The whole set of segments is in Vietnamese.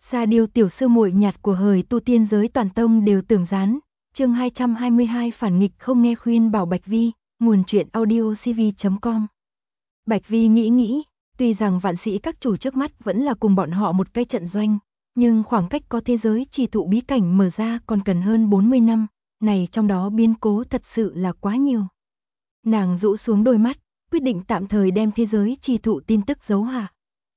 Sa Điêu tiểu sư muội nhạt của hời tu tiên giới toàn tông đều tưởng gián. Chương 222 phản nghịch không nghe khuyên bảo Bạch Vi, nguồn truyện audiocv.com. Bạch Vi nghĩ, tuy rằng vạn sĩ các chủ trước mắt vẫn là cùng bọn họ một cái trận doanh, nhưng khoảng cách có thế giới trì thụ bí cảnh mở ra còn cần hơn 40 năm, này trong đó biến cố thật sự là quá nhiều. Nàng rũ xuống đôi mắt, quyết định tạm thời đem thế giới trì thụ tin tức giấu hạ.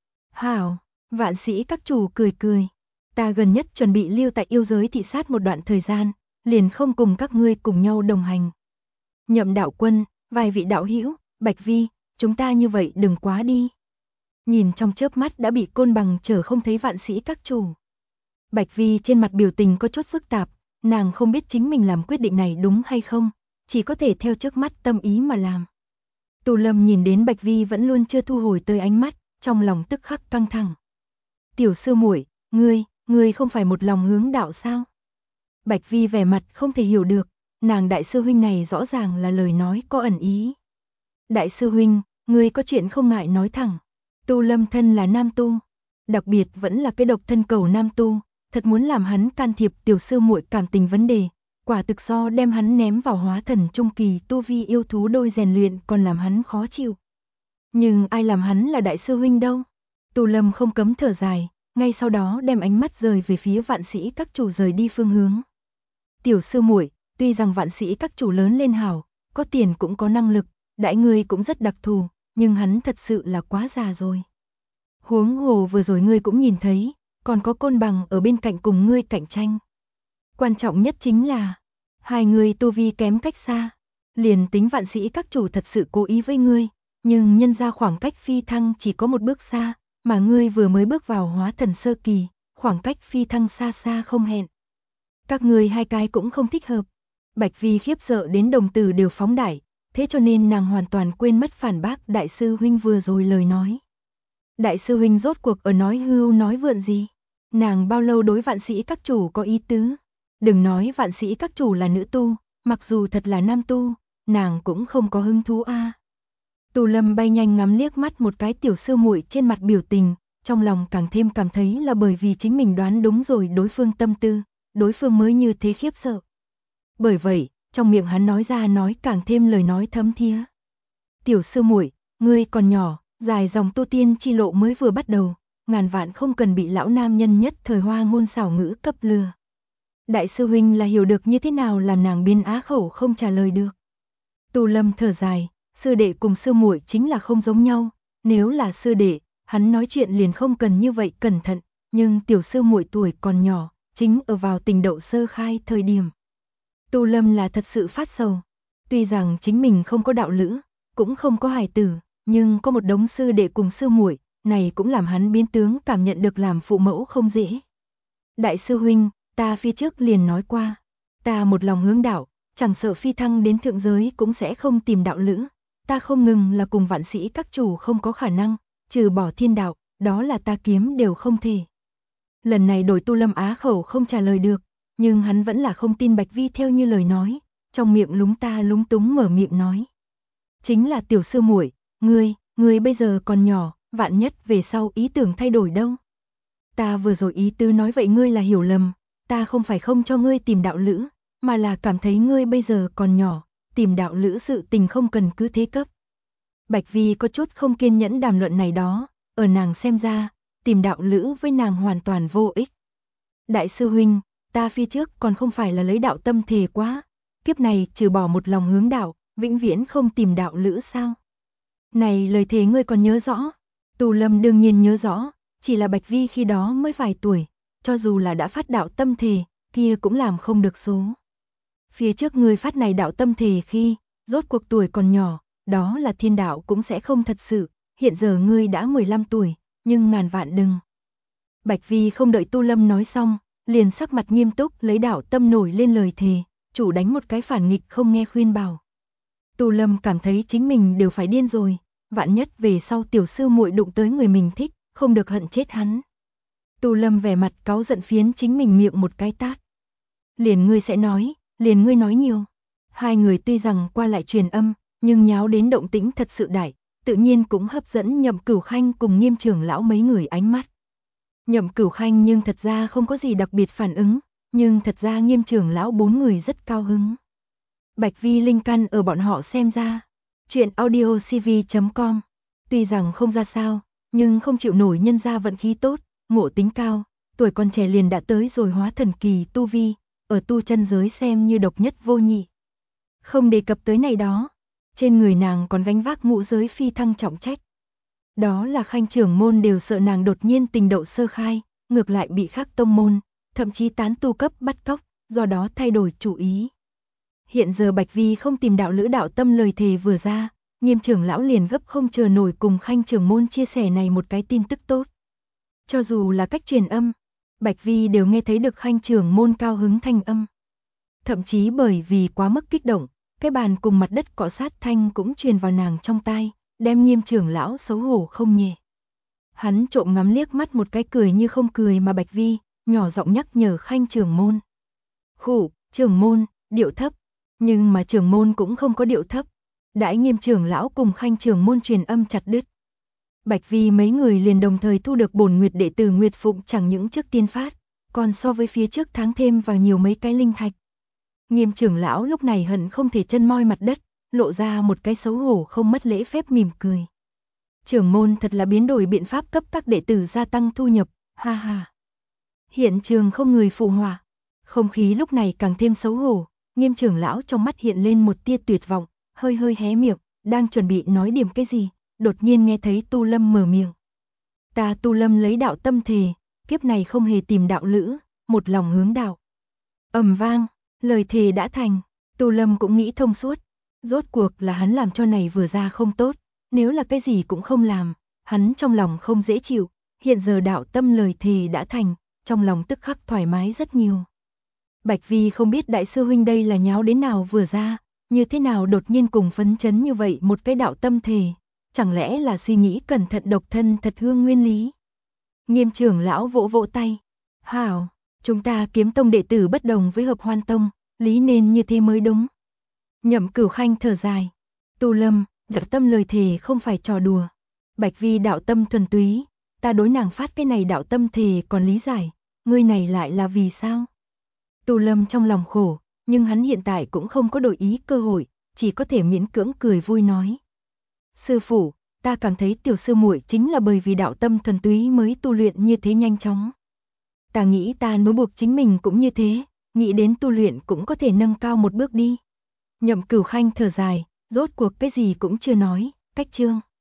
Hảo, vạn sĩ các chủ cười. Ta gần nhất chuẩn bị lưu tại yêu giới thị sát một đoạn thời gian, liền không cùng các ngươi cùng nhau đồng hành. Nhậm đạo quân, vài vị đạo hữu, Bạch Vi, chúng ta như vậy đừng quá đi. Nhìn trong chớp mắt đã bị côn bằng chở không thấy vạn sĩ các chủ. Bạch Vi trên mặt biểu tình có chút phức tạp, nàng không biết chính mình làm quyết định này đúng hay không, chỉ có thể theo trước mắt tâm ý mà làm. Tù Lâm nhìn đến Bạch Vi vẫn luôn chưa thu hồi tới ánh mắt, trong lòng tức khắc căng thẳng. Tiểu sư muội, ngươi không phải một lòng hướng đạo sao? Bạch Vi vẻ mặt không thể hiểu được, nàng đại sư huynh này rõ ràng là lời nói có ẩn ý. Đại sư huynh, ngươi có chuyện không ngại nói thẳng. Tu Lâm thân là nam tu, đặc biệt vẫn là cái độc thân cầu nam tu, thật muốn làm hắn can thiệp tiểu sư muội cảm tình vấn đề, quả thực so đem hắn ném vào hóa thần trung kỳ tu vi yêu thú đôi rèn luyện còn làm hắn khó chịu. Nhưng ai làm hắn là đại sư huynh đâu? Tu Lâm không cấm thở dài, ngay sau đó đem ánh mắt rời về phía vạn sĩ các chủ rời đi phương hướng. Tiểu sư muội, tuy rằng vạn sĩ các chủ lớn lên hảo, có tiền cũng có năng lực, đại ngươi cũng rất đặc thù, nhưng hắn thật sự là quá già rồi. Huống hồ vừa rồi ngươi cũng nhìn thấy, còn có côn bằng ở bên cạnh cùng ngươi cạnh tranh. Quan trọng nhất chính là, hai người tu vi kém cách xa, liền tính vạn sĩ các chủ thật sự cố ý với ngươi, nhưng nhân ra khoảng cách phi thăng chỉ có một bước xa, mà ngươi vừa mới bước vào hóa thần sơ kỳ, khoảng cách phi thăng xa xa không hẹn. Các ngươi hai cái cũng không thích hợp. Bạch Vi khiếp sợ đến đồng tử đều phóng đại, thế cho nên nàng hoàn toàn quên mất phản bác đại sư huynh vừa rồi lời nói. Đại sư huynh rốt cuộc ở nói hưu nói vượn gì? Nàng bao lâu đối vạn sĩ các chủ có ý tứ? Đừng nói vạn sĩ các chủ là nữ tu, mặc dù thật là nam tu, nàng cũng không có hứng thú a. Tù Lâm bay nhanh ngắm liếc mắt một cái tiểu sư muội trên mặt biểu tình, trong lòng càng thêm cảm thấy là bởi vì chính mình đoán đúng rồi đối phương tâm tư, đối phương mới như thế khiếp sợ. Bởi vậy, trong miệng hắn nói ra nói càng thêm lời nói thấm thía. Tiểu sư muội, ngươi còn nhỏ, dài dòng tu tiên chi lộ mới vừa bắt đầu, ngàn vạn không cần bị lão nam nhân nhất thời hoa ngôn xảo ngữ cấp lừa. Đại sư huynh là hiểu được như thế nào làm nàng biên á khẩu không trả lời được. Tù Lâm thở dài, sư đệ cùng sư muội chính là không giống nhau, nếu là sư đệ, hắn nói chuyện liền không cần như vậy cẩn thận, nhưng tiểu sư muội tuổi còn nhỏ, chính ở vào tình đậu sơ khai thời điểm. Tu Lâm là thật sự phát sầu, tuy rằng chính mình không có đạo lữ, cũng không có hài tử, nhưng có một đống sư đệ cùng sư muội, này cũng làm hắn biến tướng cảm nhận được làm phụ mẫu không dễ. Đại sư huynh, ta phía trước liền nói qua, ta một lòng hướng đạo, chẳng sợ phi thăng đến thượng giới cũng sẽ không tìm đạo lữ, ta không ngừng là cùng vạn sĩ các chủ không có khả năng, trừ bỏ thiên đạo, đó là ta kiếm đều không thể. Lần này đổi Tu Lâm á khẩu không trả lời được, nhưng hắn vẫn là không tin Bạch Vi theo như lời nói, trong miệng lúng ta lúng túng mở miệng nói. Chính là tiểu sư muội, ngươi bây giờ còn nhỏ, vạn nhất về sau ý tưởng thay đổi đâu. Ta vừa rồi ý tứ nói vậy ngươi là hiểu lầm, ta không phải không cho ngươi tìm đạo lữ, mà là cảm thấy ngươi bây giờ còn nhỏ, tìm đạo lữ sự tình không cần cứ thế cấp. Bạch Vi có chút không kiên nhẫn đàm luận này đó, ở nàng xem ra, tìm đạo lữ với nàng hoàn toàn vô ích. Đại sư huynh, ta phía trước còn không phải là lấy đạo tâm thề quá, kiếp này trừ bỏ một lòng hướng đạo, vĩnh viễn không tìm đạo lữ sao? Này lời thề ngươi còn nhớ rõ? Tù Lâm đương nhiên nhớ rõ, chỉ là Bạch Vi khi đó mới vài tuổi, cho dù là đã phát đạo tâm thề, kia cũng làm không được số. Phía trước ngươi phát này đạo tâm thề khi, rốt cuộc tuổi còn nhỏ, đó là thiên đạo cũng sẽ không thật sự, hiện giờ ngươi đã 15 tuổi, nhưng ngàn vạn đừng. Bạch Vi không đợi Tu Lâm nói xong, liền sắc mặt nghiêm túc lấy đạo tâm nổi lên lời thề, chủ đánh một cái phản nghịch không nghe khuyên bảo. Tu Lâm cảm thấy chính mình đều phải điên rồi, vạn nhất về sau tiểu sư muội đụng tới người mình thích, không được hận chết hắn. Tu Lâm vẻ mặt cáu giận phiến chính mình miệng một cái tát. Liền ngươi sẽ nói, liền ngươi nói nhiều. Hai người tuy rằng qua lại truyền âm, nhưng nháo đến động tĩnh thật sự đại, tự nhiên cũng hấp dẫn Nhậm Cửu Khanh cùng Nghiêm trưởng lão mấy người ánh mắt. Nhậm Cửu Khanh nhưng thật ra không có gì đặc biệt phản ứng, nhưng thật ra Nghiêm trưởng lão bốn người rất cao hứng. Bạch Vi linh căn ở bọn họ xem ra. Chuyện audiocv.com. Tuy rằng không ra sao, nhưng không chịu nổi nhân gia vận khí tốt, ngộ tính cao, tuổi còn trẻ liền đã tới rồi hóa thần kỳ tu vi, ở tu chân giới xem như độc nhất vô nhị. Không đề cập tới này đó, trên người nàng còn gánh vác ngũ giới phi thăng trọng trách. Đó là Khanh trưởng môn đều sợ nàng đột nhiên tình đậu sơ khai, ngược lại bị khác tông môn, thậm chí tán tu cấp bắt cóc, do đó thay đổi chủ ý. Hiện giờ Bạch Vi không tìm đạo lữ đạo tâm lời thề vừa ra, Nghiêm trưởng lão liền gấp không chờ nổi cùng Khanh trưởng môn chia sẻ này một cái tin tức tốt. Cho dù là cách truyền âm, Bạch Vi đều nghe thấy được Khanh trưởng môn cao hứng thanh âm. Thậm chí bởi vì quá mức kích động, cái bàn cùng mặt đất cọ sát thanh cũng truyền vào nàng trong tai, đem Nghiêm trưởng lão xấu hổ không nhẹ. Hắn trộm ngắm liếc mắt một cái cười như không cười mà Bạch Vi, nhỏ giọng nhắc nhở Khanh trưởng môn. Khụ, trưởng môn, điệu thấp. Nhưng mà trưởng môn cũng không có điệu thấp. Đãi Nghiêm trưởng lão cùng Khanh trưởng môn truyền âm chặt đứt. Bạch Vi mấy người liền đồng thời thu được bổn nguyệt đệ tử Nguyệt Phụng chẳng những trước tiên phát, còn so với phía trước tháng thêm vào nhiều mấy cái linh thạch. Nghiêm trưởng lão lúc này hận không thể chân moi mặt đất, lộ ra một cái xấu hổ không mất lễ phép mỉm cười. Trưởng môn thật là biến đổi biện pháp cấp các đệ tử gia tăng thu nhập, ha ha. Hiện trường không người phụ họa, không khí lúc này càng thêm xấu hổ, Nghiêm trưởng lão trong mắt hiện lên một tia tuyệt vọng, hơi hơi hé miệng, đang chuẩn bị nói điểm cái gì, đột nhiên nghe thấy Tu Lâm mở miệng. Ta Tu Lâm lấy đạo tâm thề, kiếp này không hề tìm đạo lữ, một lòng hướng đạo. Ầm vang, lời thề đã thành, Tu Lâm cũng nghĩ thông suốt, rốt cuộc là hắn làm cho này vừa ra không tốt, nếu là cái gì cũng không làm, hắn trong lòng không dễ chịu, hiện giờ đạo tâm lời thề đã thành, trong lòng tức khắc thoải mái rất nhiều. Bạch Vi không biết đại sư huynh đây là nháo đến nào vừa ra, như thế nào đột nhiên cùng phấn chấn như vậy một cái đạo tâm thề, chẳng lẽ là suy nghĩ cẩn thận độc thân thật hương nguyên lý. Nghiêm trưởng lão vỗ vỗ tay, hảo, chúng ta Kiếm tông đệ tử bất đồng với Hợp Hoan tông, lý nên như thế mới đúng. Nhậm Cửu Khanh thở dài, Tu Lâm, đạo tâm lời thề không phải trò đùa. Bạch Vi đạo tâm thuần túy, ta đối nàng phát cái này đạo tâm thề còn lý giải, ngươi này lại là vì sao? Tu Lâm trong lòng khổ, nhưng hắn hiện tại cũng không có đổi ý cơ hội, chỉ có thể miễn cưỡng cười vui nói. Sư phụ, ta cảm thấy tiểu sư muội chính là bởi vì đạo tâm thuần túy mới tu luyện như thế nhanh chóng. Ta nghĩ ta nếu buộc chính mình cũng như thế, nghĩ đến tu luyện cũng có thể nâng cao một bước đi. Nhậm Cửu Khanh thở dài, rốt cuộc cái gì cũng chưa nói, cách chương.